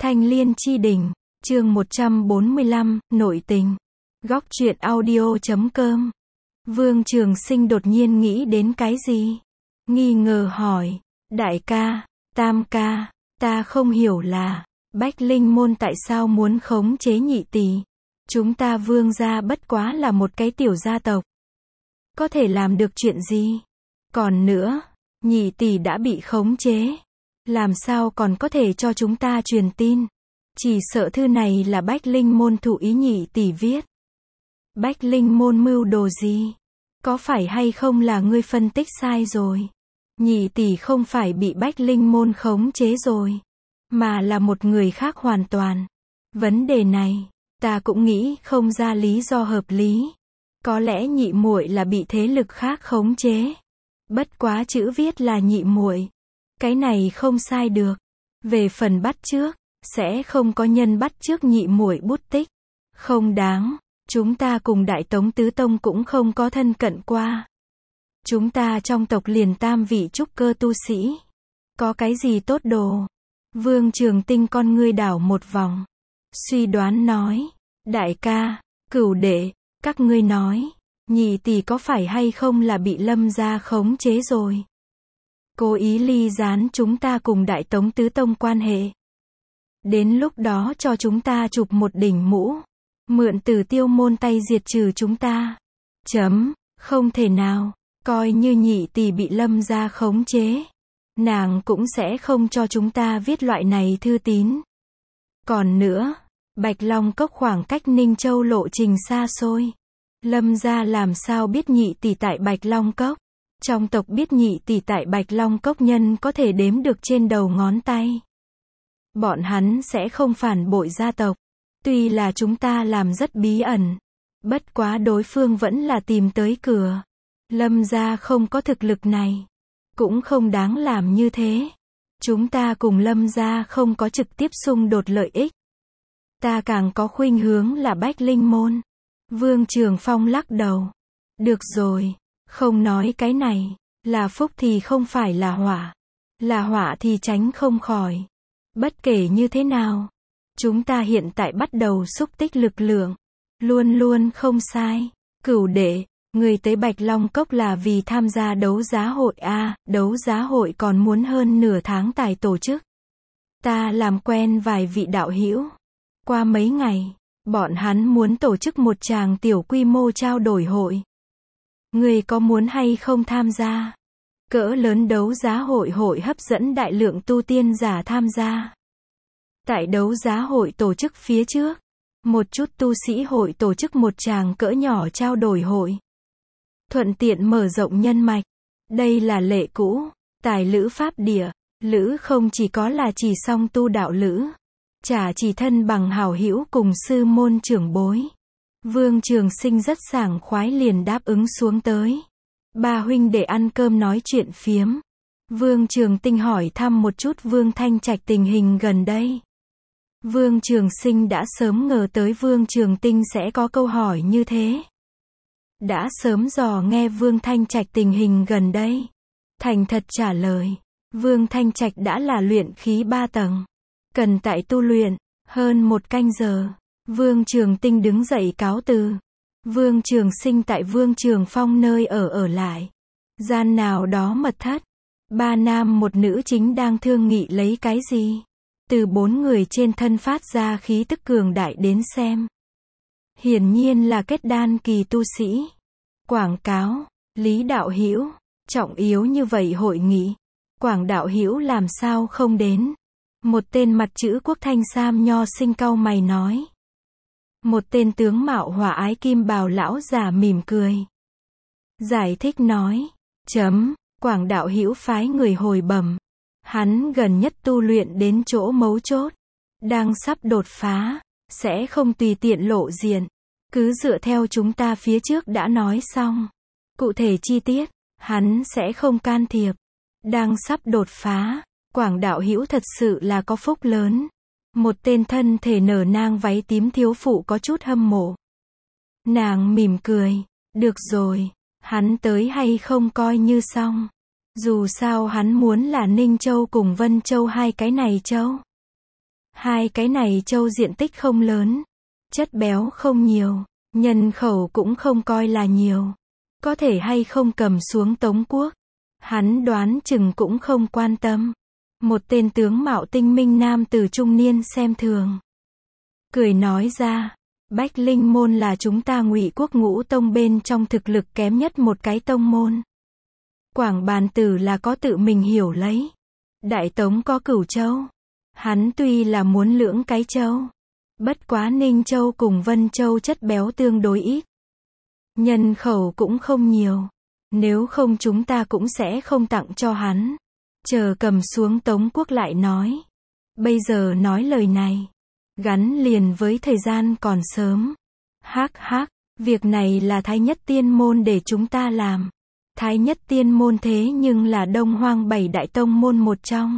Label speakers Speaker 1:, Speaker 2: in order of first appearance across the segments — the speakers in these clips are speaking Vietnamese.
Speaker 1: Thanh Liên Chi Đỉnh, chương 145, nội tình. Góc truyện audio.com. Vương Trường Sinh đột nhiên nghĩ đến cái gì? Nghi ngờ hỏi, đại ca, tam ca, ta không hiểu là, Bách Linh Môn tại sao muốn khống chế Nhị Tỷ? Chúng ta Vương gia bất quá là một cái tiểu gia tộc. Có thể làm được chuyện gì? Còn nữa, Nhị Tỷ đã bị khống chế. Làm sao còn có thể cho chúng ta truyền tin? Chỉ sợ thư này là Bách Linh Môn thụ ý Nhị Tỷ viết. Bách Linh Môn mưu đồ gì? Có phải hay không là ngươi phân tích sai rồi? Nhị Tỷ không phải bị Bách Linh Môn khống chế rồi, mà là một người khác hoàn toàn. Vấn đề này, ta cũng nghĩ không ra lý do hợp lý. Có lẽ nhị muội là bị thế lực khác khống chế. Bất quá chữ viết là nhị muội. Cái này không sai được. Về phần bắt chước, sẽ không có nhân bắt chước nhị muội bút tích. Không đáng, chúng ta cùng Đại Tống Tứ Tông cũng không có thân cận qua. Chúng ta trong tộc liền tam vị trúc cơ tu sĩ. Có cái gì tốt đồ? Vương Trường Tinh con ngươi đảo một vòng. Suy đoán nói, đại ca, cửu đệ, các ngươi nói, Nhị Tỷ có phải hay không là bị Lâm gia khống chế rồi? Cố ý ly gián chúng ta cùng Đại Tống Tứ Tông quan hệ. Đến lúc đó cho chúng ta chụp một đỉnh mũ. Mượn Tử Tiêu môn tay diệt trừ chúng ta. Không thể nào. Coi như Nhị Tỷ bị Lâm gia khống chế. Nàng cũng sẽ không cho chúng ta viết loại này thư tín. Còn nữa, Bạch Long Cốc khoảng cách Ninh Châu lộ trình xa xôi. Lâm gia làm sao biết Nhị Tỷ tại Bạch Long Cốc? Trong tộc biết Nhị Tỷ tại Bạch Long Cốc nhân có thể đếm được trên đầu ngón tay. Bọn hắn sẽ không phản bội gia tộc. Tuy là chúng ta làm rất bí ẩn. Bất quá đối phương vẫn là tìm tới cửa. Lâm gia không có thực lực này. Cũng không đáng làm như thế. Chúng ta cùng Lâm gia không có trực tiếp xung đột lợi ích. Ta càng có khuynh hướng là Bách Linh Môn. Vương Trường Phong lắc đầu. Được rồi, không nói cái này. Là phúc thì không phải là họa. Là họa thì tránh không khỏi. Bất kể như thế nào, chúng ta hiện tại bắt đầu xúc tích lực lượng. Luôn luôn không sai. Cửu đệ, người tới Bạch Long Cốc là vì tham gia đấu giá hội a, đấu giá hội còn muốn hơn nửa tháng tài tổ chức. Ta làm quen vài vị đạo hữu. Qua mấy ngày, bọn hắn muốn tổ chức một tràng tiểu quy mô trao đổi hội. Người có muốn hay không tham gia? Cỡ lớn đấu giá hội hấp dẫn đại lượng tu tiên giả tham gia. Tại đấu giá hội tổ chức phía trước, một chút tu sĩ hội tổ chức một tràng cỡ nhỏ trao đổi hội. Thuận tiện mở rộng nhân mạch. Đây là lệ cũ, tài lữ pháp địa. Lữ không chỉ có là chỉ song tu đạo lữ. Chả chỉ thân bằng hảo hữu cùng sư môn trưởng bối. Vương Trường Sinh rất sảng khoái liền đáp ứng xuống tới. Ba huynh để ăn cơm nói chuyện phiếm. Vương Trường Tinh hỏi thăm một chút Vương Thanh Trạch tình hình gần đây. Vương Trường Sinh đã sớm ngờ tới Vương Trường Tinh sẽ có câu hỏi như thế. Đã sớm dò nghe Vương Thanh Trạch tình hình gần đây. Thành thật trả lời. Vương Thanh Trạch đã là luyện khí 3 tầng. Cần tại tu luyện. Hơn 1 canh giờ. Vương Trường Tinh đứng dậy cáo từ. Vương Trường Sinh tại Vương Trường Phong nơi ở lại. Gian nào đó mật thất. 3 nam 1 nữ chính đang thương nghị lấy cái gì. Từ 4 người trên thân phát ra khí tức cường đại đến xem. Hiển nhiên là kết đan kỳ tu sĩ. Quảng cáo, Lý đạo hữu, trọng yếu như vậy hội nghị. Quảng đạo hữu làm sao không đến? Một tên mặt chữ quốc thanh sam nho sinh cau mày nói. Một tên tướng mạo hòa ái kim bào lão già mỉm cười. Giải thích nói. Quảng đạo hữu phái người hồi bẩm. Hắn gần nhất tu luyện đến chỗ mấu chốt. Đang sắp đột phá. Sẽ không tùy tiện lộ diện. Cứ dựa theo chúng ta phía trước đã nói xong. Cụ thể chi tiết, hắn sẽ không can thiệp. Đang sắp đột phá. Quảng đạo hữu thật sự là có phúc lớn. Một tên thân thể nở nang váy tím thiếu phụ có chút hâm mộ. Nàng mỉm cười. Được rồi, hắn tới hay không coi như xong. Dù sao hắn muốn là Ninh Châu cùng Vân Châu hai cái này châu. Hai cái này châu diện tích không lớn, chất béo không nhiều, nhân khẩu cũng không coi là nhiều. Có thể hay không cầm xuống Tống quốc, hắn đoán chừng cũng không quan tâm. Một tên tướng mạo tinh minh nam tử trung niên xem thường, cười nói ra, Bách Linh môn là chúng ta Ngụy quốc Ngũ tông bên trong thực lực kém nhất một cái tông môn. Quảng Bàn Tử là có tự mình hiểu lấy. Đại Tống có Cửu Châu. Hắn tuy là muốn lưỡng cái châu, bất quá Ninh Châu cùng Vân Châu chất béo tương đối ít, nhân khẩu cũng không nhiều, nếu không chúng ta cũng sẽ không tặng cho hắn. Chờ cầm xuống Tống quốc lại nói. Bây giờ nói lời này, gắn liền với thời gian còn sớm. Hắc hắc, việc này là Thái Nhất Tiên môn để chúng ta làm. Thái Nhất Tiên môn thế nhưng là Đông Hoang 7 đại tông môn một trong.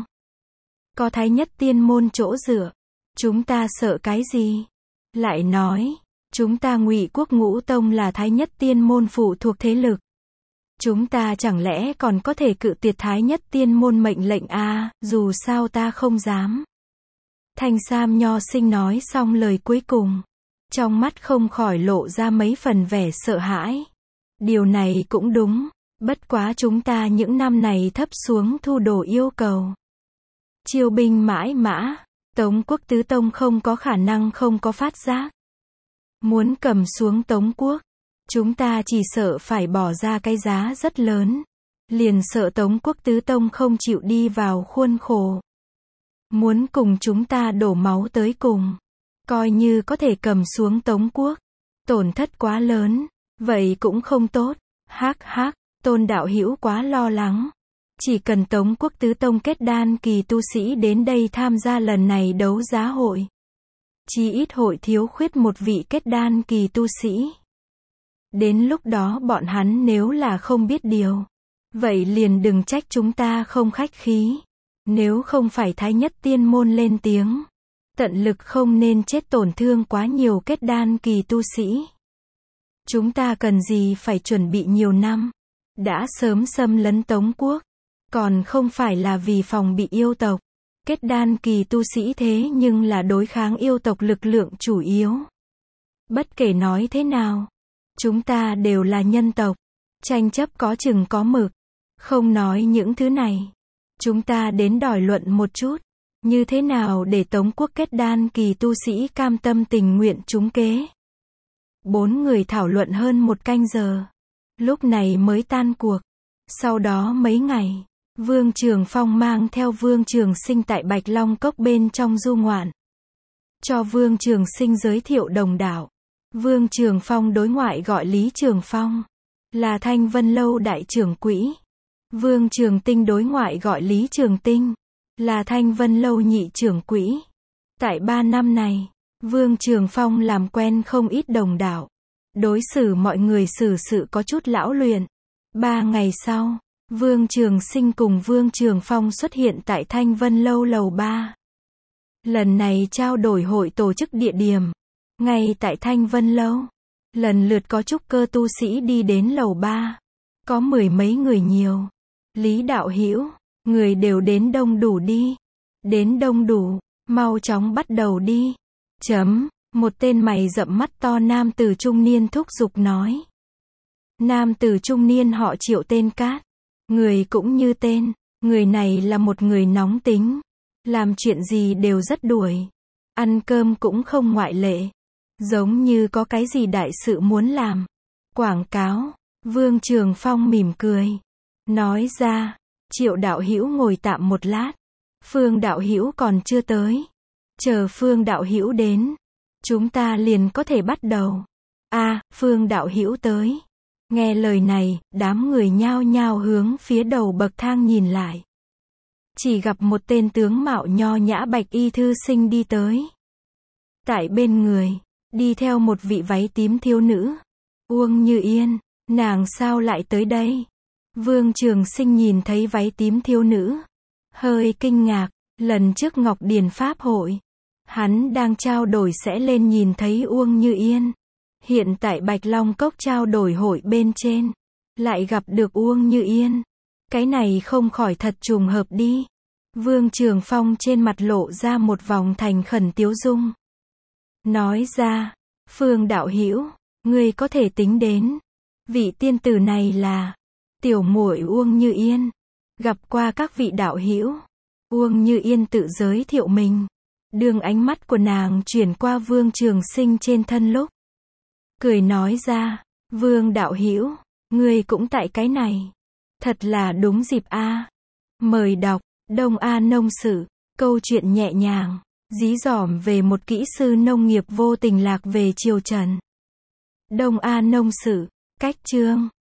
Speaker 1: Có Thái Nhất Tiên môn chỗ dựa, chúng ta sợ cái gì? Lại nói, chúng ta Ngụy quốc Ngũ tông là Thái Nhất Tiên môn phụ thuộc thế lực. Chúng ta chẳng lẽ còn có thể cự tuyệt Thái Nhất Tiên môn mệnh lệnh à, dù sao ta không dám. Thanh Sam Nho sinh nói xong lời cuối cùng, trong mắt không khỏi lộ ra mấy phần vẻ sợ hãi. Điều này cũng đúng, bất quá chúng ta những năm này thấp xuống thu đồ yêu cầu. Chiêu binh mãi mã, Tống quốc tứ tông không có khả năng không có phát giác. Muốn cầm xuống Tống quốc, chúng ta chỉ sợ phải bỏ ra cái giá rất lớn. Liền sợ Tống quốc tứ tông không chịu đi vào khuôn khổ. Muốn cùng chúng ta đổ máu tới cùng. Coi như có thể cầm xuống Tống quốc, tổn thất quá lớn, vậy cũng không tốt. Hắc hắc, Tôn đạo hữu quá lo lắng. Chỉ cần Tống quốc tứ tông kết đan kỳ tu sĩ đến đây tham gia lần này đấu giá hội, chí ít hội thiếu khuyết một vị kết đan kỳ tu sĩ. Đến lúc đó bọn hắn nếu là không biết điều, vậy liền đừng trách chúng ta không khách khí. Nếu không phải Thái Nhất Tiên môn lên tiếng, tận lực không nên chết tổn thương quá nhiều kết đan kỳ tu sĩ. Chúng ta cần gì phải chuẩn bị nhiều năm, đã sớm xâm lấn Tống quốc, còn không phải là vì phòng bị yêu tộc. Kết đan kỳ tu sĩ thế nhưng là đối kháng yêu tộc lực lượng chủ yếu. Bất kể nói thế nào, chúng ta đều là nhân tộc, tranh chấp có chừng có mực. Không nói những thứ này, chúng ta đến đòi luận một chút, như thế nào để Tống quốc kết đan kỳ tu sĩ cam tâm tình nguyện trúng kế. 4 người thảo luận hơn 1 canh giờ, lúc này mới tan cuộc. Sau đó mấy ngày, Vương Trường Phong mang theo Vương Trường Sinh tại Bạch Long Cốc bên trong du ngoạn. Cho Vương Trường Sinh giới thiệu đồng đạo. Vương Trường Phong đối ngoại gọi Lý Trường Phong, là Thanh Vân Lâu đại trưởng quỹ. Vương Trường Tinh đối ngoại gọi Lý Trường Tinh, là Thanh Vân Lâu nhị trưởng quỹ. Tại 3 năm này, Vương Trường Phong làm quen không ít đồng đạo. Đối xử mọi người xử sự có chút lão luyện. 3 ngày sau, Vương Trường Sinh cùng Vương Trường Phong xuất hiện tại Thanh Vân Lâu lầu 3. Lần này trao đổi hội tổ chức địa điểm, ngay tại Thanh Vân Lâu. Lần lượt có trúc cơ tu sĩ đi đến lầu 3. Có 10 mấy người nhiều. Lý đạo hữu, người đều đến đông đủ đi. Đến đông đủ, mau chóng bắt đầu đi. Một tên mày rậm mắt to nam tử trung niên thúc giục nói. Nam tử trung niên họ Triệu tên Cát. Người cũng như tên, người này là một người nóng tính. Làm chuyện gì đều rất đuổi. Ăn cơm cũng không ngoại lệ. Giống như có cái gì đại sự muốn làm. Quảng cáo, Vương Trường Phong mỉm cười. Nói ra, Triệu đạo hữu ngồi tạm một lát. Phương đạo hữu còn chưa tới. Chờ Phương đạo hữu đến, chúng ta liền có thể bắt đầu. Phương đạo hữu tới. Nghe lời này, đám người nhao nhao hướng phía đầu bậc thang nhìn lại. Chỉ gặp một tên tướng mạo nho nhã bạch y thư sinh đi tới. Tại bên người, đi theo một vị váy tím thiếu nữ. Uông Như Yên, nàng sao lại tới đây? Vương Trường Sinh nhìn thấy váy tím thiếu nữ, hơi kinh ngạc. Lần trước Ngọc Điền Pháp hội, hắn đang trao đổi sẽ lên nhìn thấy Uông Như Yên. Hiện tại Bạch Long Cốc trao đổi hội bên trên, lại gặp được Uông Như Yên. Cái này không khỏi thật trùng hợp đi. Vương Trường Phong trên mặt lộ ra một vòng thành khẩn tiếu dung. Nói ra, Phương đạo hữu, ngươi có thể tính đến. Vị tiên tử này là tiểu muội Uông Như Yên. Gặp qua các vị đạo hữu. Uông Như Yên tự giới thiệu mình. Đường ánh mắt của nàng chuyển qua Vương Trường Sinh trên thân lúc. Cười nói ra, Vương đạo hữu, ngươi cũng tại cái này. Thật là đúng dịp a. Mời đọc, Đông A Nông Sử, câu chuyện nhẹ nhàng, dí dỏm về một kỹ sư nông nghiệp vô tình lạc về triều Trần. Đông A Nông Sử, cách chương